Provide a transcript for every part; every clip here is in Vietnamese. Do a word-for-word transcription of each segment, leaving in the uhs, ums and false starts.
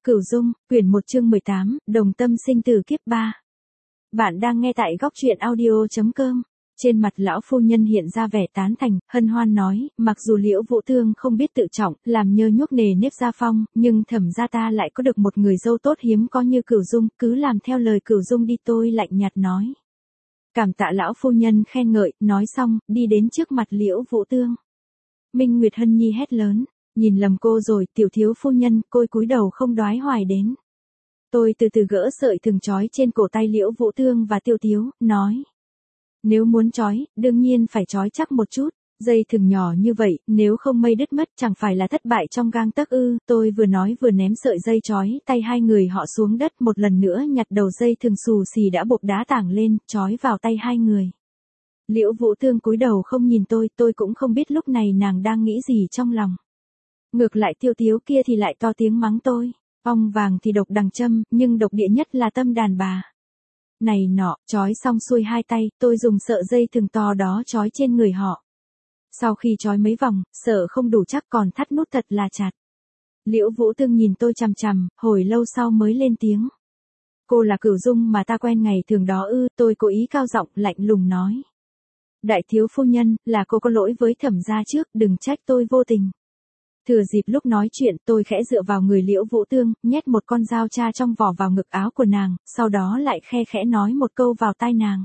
Cửu Dung, quyển một chương mười tám, Đồng tâm sinh tử kiếp ba. Bạn đang nghe tại góc truyện audio chấm com. Trên mặt lão phu nhân hiện ra vẻ tán thành, hân hoan nói, mặc dù Liễu Vũ Thương không biết tự trọng, làm nhơ nhuốc nề nếp gia phong, nhưng Thẩm gia ta lại có được một người dâu tốt hiếm có như Cửu Dung, cứ làm theo lời Cửu Dung đi. Tôi lạnh nhạt nói. Cảm tạ lão phu nhân khen ngợi, nói xong, đi đến trước mặt Liễu Vũ Thương. Minh Nguyệt Hân Nhi hét lớn. Nhìn lầm cô rồi, tiểu thiếu phu nhân, côi cúi đầu không đoái hoài đến. Tôi từ từ gỡ sợi thừng trói trên cổ tay Liễu Vũ Thương và Tiêu Thiếu, nói. Nếu muốn trói, đương nhiên phải trói chắc một chút, dây thừng nhỏ như vậy, nếu không mây đứt mất chẳng phải là thất bại trong gang tấc ư. Tôi vừa nói vừa ném sợi dây trói tay hai người họ xuống đất, một lần nữa nhặt đầu dây thừng xù xì đã buộc đá tảng lên, trói vào tay hai người. Liễu Vũ Thương cúi đầu không nhìn tôi, tôi cũng không biết lúc này nàng đang nghĩ gì trong lòng. Ngược lại Tiêu Thiếu kia thì lại to tiếng mắng tôi, ong vàng thì độc đằng châm, nhưng độc địa nhất là tâm đàn bà. Này nọ, trói xong xuôi hai tay, tôi dùng sợi dây thừng to đó trói trên người họ. Sau khi trói mấy vòng, sợ không đủ chắc còn thắt nút thật là chặt. Liễu Vũ Thương nhìn tôi chằm chằm, hồi lâu sau mới lên tiếng. Cô là Cửu Dung mà ta quen ngày thường đó ư. Tôi cố ý cao giọng lạnh lùng nói. Đại thiếu phu nhân, là cô có lỗi với Thẩm gia trước, đừng trách tôi vô tình. Thừa dịp lúc nói chuyện, tôi khẽ dựa vào người Liễu Vũ Thương, nhét một con dao cha trong vỏ vào ngực áo của nàng, sau đó lại khe khẽ nói một câu vào tai nàng.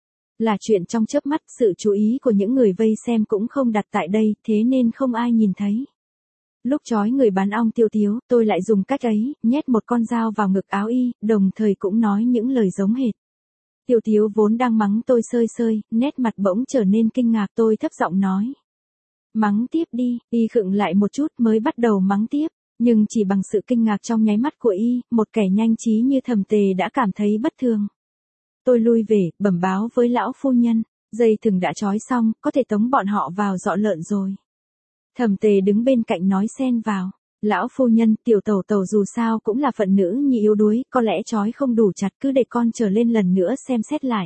Là chuyện trong chớp mắt, sự chú ý của những người vây xem cũng không đặt tại đây, thế nên không ai nhìn thấy. Lúc trói người bán ong Tiêu Thiếu, tôi lại dùng cách ấy, nhét một con dao vào ngực áo y, đồng thời cũng nói những lời giống hệt. Tiêu Thiếu vốn đang mắng tôi sơi sơi, nét mặt bỗng trở nên kinh ngạc. Tôi thấp giọng nói. Mắng tiếp đi, y khựng lại một chút mới bắt đầu mắng tiếp, nhưng chỉ bằng sự kinh ngạc trong nháy mắt của y, một kẻ nhanh trí như Thẩm Tề đã cảm thấy bất thường. Tôi lui về, bẩm báo với lão phu nhân, dây thừng đã trói xong, có thể tống bọn họ vào dọ lợn rồi. Thẩm Tề đứng bên cạnh nói xen vào, lão phu nhân, tiểu tẩu tẩu dù sao cũng là phận nữ nhi yếu đuối, có lẽ trói không đủ chặt, cứ để con trở lên lần nữa xem xét lại.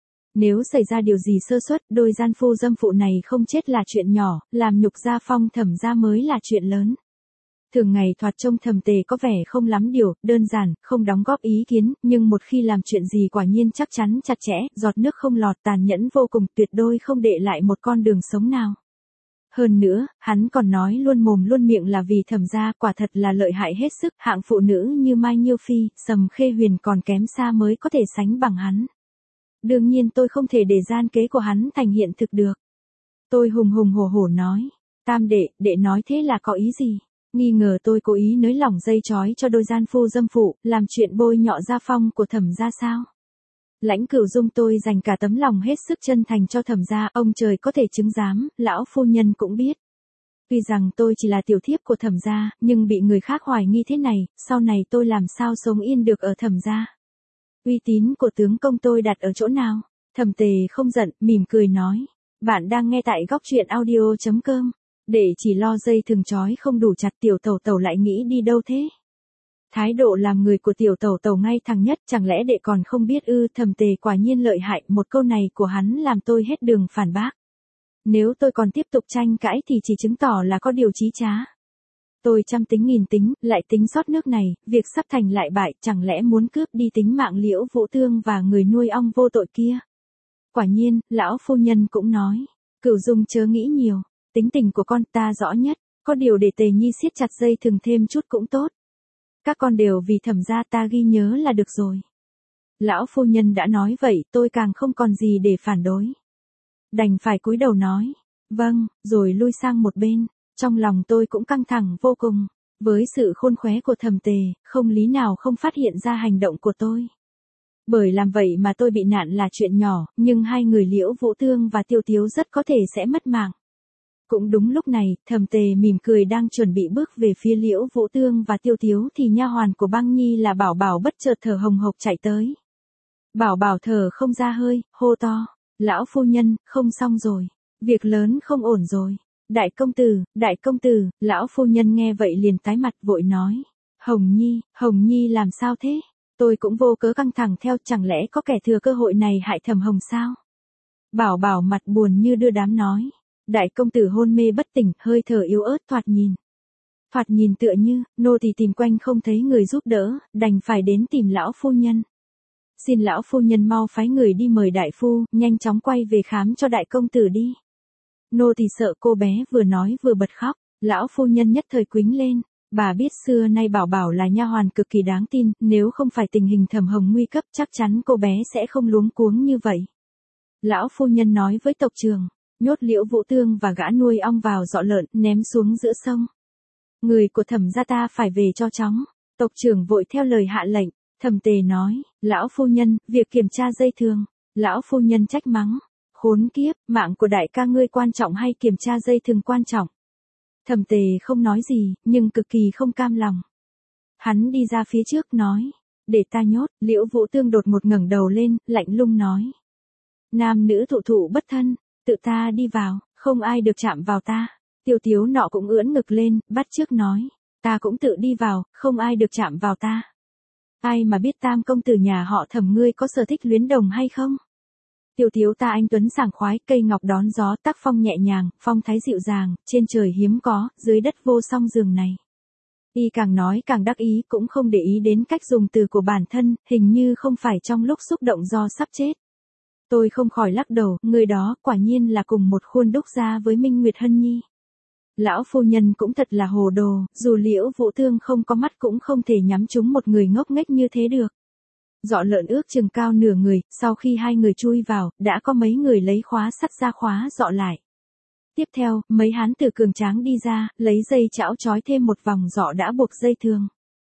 Nếu xảy ra điều gì sơ suất, đôi gian phu dâm phụ này không chết là chuyện nhỏ, làm nhục gia phong Thẩm gia mới là chuyện lớn. Thường ngày thoạt trông Thẩm Tề có vẻ không lắm điều, đơn giản, không đóng góp ý kiến, nhưng một khi làm chuyện gì quả nhiên chắc chắn chặt chẽ, giọt nước không lọt, tàn nhẫn vô cùng, tuyệt đôi không để lại một con đường sống nào. Hơn nữa, hắn còn nói luôn mồm luôn miệng là vì Thẩm gia, quả thật là lợi hại hết sức, hạng phụ nữ như Mai Nhiêu Phi, Sầm Khê Huyền còn kém xa mới có thể sánh bằng hắn. Đương nhiên tôi không thể để gian kế của hắn thành hiện thực được. Tôi hùng hùng hổ hổ nói. Tam đệ, đệ nói thế là có ý gì? Nghi ngờ tôi cố ý nới lỏng dây trói cho đôi gian phu dâm phụ, làm chuyện bôi nhọ gia phong của Thẩm gia sao? Lãnh Cửu Dung, tôi dành cả tấm lòng hết sức chân thành cho Thẩm gia, ông trời có thể chứng giám, lão phu nhân cũng biết. Tuy rằng tôi chỉ là tiểu thiếp của Thẩm gia, nhưng bị người khác hoài nghi thế này, sau này tôi làm sao sống yên được ở Thẩm gia? Uy tín của tướng công tôi đặt ở chỗ nào? Thẩm Tề không giận, mỉm cười nói. Bạn đang nghe tại góc truyện audio chấm com. Để chỉ lo dây thừng trói không đủ chặt, tiểu tẩu tẩu lại nghĩ đi đâu thế? Thái độ làm người của tiểu tẩu tẩu ngay thẳng nhất, chẳng lẽ đệ còn không biết ư? Thẩm Tề quả nhiên lợi hại, một câu này của hắn làm tôi hết đường phản bác. Nếu tôi còn tiếp tục tranh cãi thì chỉ chứng tỏ là có điều chí trá. Tôi trăm tính nghìn tính, lại tính sót nước này, việc sắp thành lại bại, chẳng lẽ muốn cướp đi tính mạng Liễu Vũ Thương và người nuôi ong vô tội kia? Quả nhiên, lão phu nhân cũng nói, Cửu Dung chớ nghĩ nhiều, tính tình của con ta rõ nhất, có điều để Tề Nhi siết chặt dây thừng thêm chút cũng tốt. Các con đều vì Thẩm gia ta ghi nhớ là được rồi. Lão phu nhân đã nói vậy, tôi càng không còn gì để phản đối. Đành phải cúi đầu nói, vâng, rồi lui sang một bên. Trong lòng tôi cũng căng thẳng vô cùng, với sự khôn khéo của Thẩm Tề, không lý nào không phát hiện ra hành động của tôi. Bởi làm vậy mà tôi bị nạn là chuyện nhỏ, nhưng hai người Liễu Vũ Thương và Tiêu Thiếu rất có thể sẽ mất mạng. Cũng đúng lúc này, Thẩm Tề mỉm cười đang chuẩn bị bước về phía Liễu Vũ Thương và Tiêu Thiếu thì nha hoàn của Băng Nhi là Bảo Bảo bất chợt thở hồng hộc chạy tới. Bảo Bảo thở không ra hơi, hô to, lão phu nhân, không xong rồi, việc lớn không ổn rồi. Đại công tử, đại công tử, lão phu nhân nghe vậy liền tái mặt vội nói. Hồng Nhi, Hồng Nhi làm sao thế? Tôi cũng vô cớ căng thẳng theo, chẳng lẽ có kẻ thừa cơ hội này hại Thẩm Hồng sao? Bảo Bảo mặt buồn như đưa đám nói. Đại công tử hôn mê bất tỉnh, hơi thở yếu ớt thoạt nhìn. Thoạt nhìn tựa như, nô tỳ tìm quanh không thấy người giúp đỡ, đành phải đến tìm lão phu nhân. Xin lão phu nhân mau phái người đi mời đại phu, nhanh chóng quay về khám cho đại công tử đi. Nô tỳ sợ cô bé vừa nói vừa bật khóc, lão phu nhân nhất thời quĩnh lên. Bà biết xưa nay Bảo Bảo là nha hoàn cực kỳ đáng tin, nếu không phải tình hình Thẩm Hồng nguy cấp chắc chắn cô bé sẽ không luống cuống như vậy. Lão phu nhân nói với tộc trưởng, nhốt Liễu Vũ Tương và gã nuôi ong vào giọ lợn, ném xuống giữa sông. Người của Thẩm gia ta phải về cho chóng. Tộc trưởng vội theo lời hạ lệnh. Thẩm Tề nói, lão phu nhân, việc kiểm tra dây thừng. Lão phu nhân trách mắng, khốn kiếp, mạng của đại ca ngươi quan trọng hay kiểm tra dây thừng quan trọng? Thẩm Tề không nói gì, nhưng cực kỳ không cam lòng. Hắn đi ra phía trước nói, để ta nhốt. Liễu Vũ Tương đột ngột ngẩng đầu lên, lạnh lùng nói, nam nữ thụ thụ bất thân, tự ta đi vào, không ai được chạm vào ta. Tiêu Tiếu nọ cũng ưỡn ngực lên, bắt chước nói, ta cũng tự đi vào, không ai được chạm vào ta. Ai mà biết tam công tử nhà họ Thẩm ngươi có sở thích luyến đồng hay không? Tiêu Tiếu ta anh tuấn sảng khoái, cây ngọc đón gió, tác phong nhẹ nhàng, phong thái dịu dàng, trên trời hiếm có, dưới đất vô song giường này. Y càng nói càng đắc ý, cũng không để ý đến cách dùng từ của bản thân, hình như không phải trong lúc xúc động do sắp chết. Tôi không khỏi lắc đầu, người đó quả nhiên là cùng một khuôn đúc ra với Minh Nguyệt Hân Nhi. Lão phu nhân cũng thật là hồ đồ, dù Liễu Vũ Tương không có mắt cũng không thể nhắm trúng một người ngốc nghếch như thế được. Giọ lợn ước chừng cao nửa người, sau khi hai người chui vào, đã có mấy người lấy khóa sắt ra khóa giọ lại. Tiếp theo, mấy hán tử cường tráng đi ra, lấy dây chảo trói thêm một vòng giọ đã buộc dây thừng.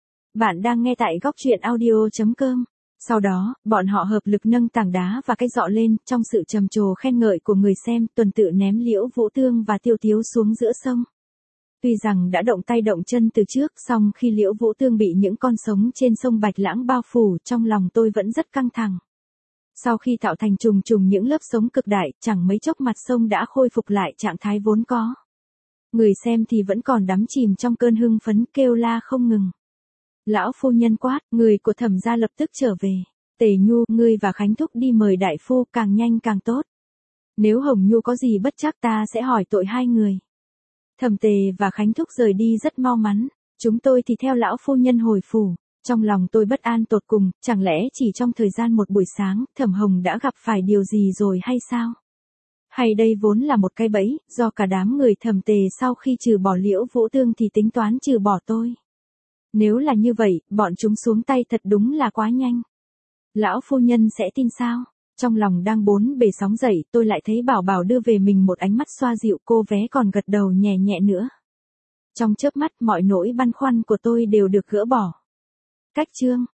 Bạn đang nghe tại góc truyện audio chấm com. Sau đó, bọn họ hợp lực nâng tảng đá và cái giọ lên, trong sự trầm trồ khen ngợi của người xem, tuần tự ném Liễu Vũ Tương và Tiêu Tiếu xuống giữa sông. Tuy rằng đã động tay động chân từ trước, song khi Liễu Vũ Tương bị những con sống trên sông Bạch Lãng bao phủ, trong lòng tôi vẫn rất căng thẳng. Sau khi tạo thành trùng trùng những lớp sống cực đại, chẳng mấy chốc mặt sông đã khôi phục lại trạng thái vốn có. Người xem thì vẫn còn đắm chìm trong cơn hưng phấn, kêu la không ngừng. Lão phu nhân quát, người của Thẩm gia lập tức trở về. Tề Nhu, ngươi và Khánh Thúc đi mời đại phu, càng nhanh càng tốt. Nếu Hồng Nhu có gì bất trắc ta sẽ hỏi tội hai người. Thẩm Tề và Khánh Thúc rời đi rất mau mắn, chúng tôi thì theo lão phu nhân hồi phủ. Trong lòng tôi bất an tột cùng, chẳng lẽ chỉ trong thời gian một buổi sáng, Thẩm Hồng đã gặp phải điều gì rồi hay sao? Hay đây vốn là một cái bẫy, do cả đám người Thẩm Tề sau khi trừ bỏ Liễu Vũ Tương thì tính toán trừ bỏ tôi. Nếu là như vậy, bọn chúng xuống tay thật đúng là quá nhanh. Lão phu nhân sẽ tin sao? Trong lòng đang bốn bề sóng dậy, tôi lại thấy Bảo Bảo đưa về mình một ánh mắt xoa dịu, cô vé còn gật đầu nhẹ nhẹ nữa. Trong chớp mắt mọi nỗi băn khoăn của tôi đều được gỡ bỏ. Cách chương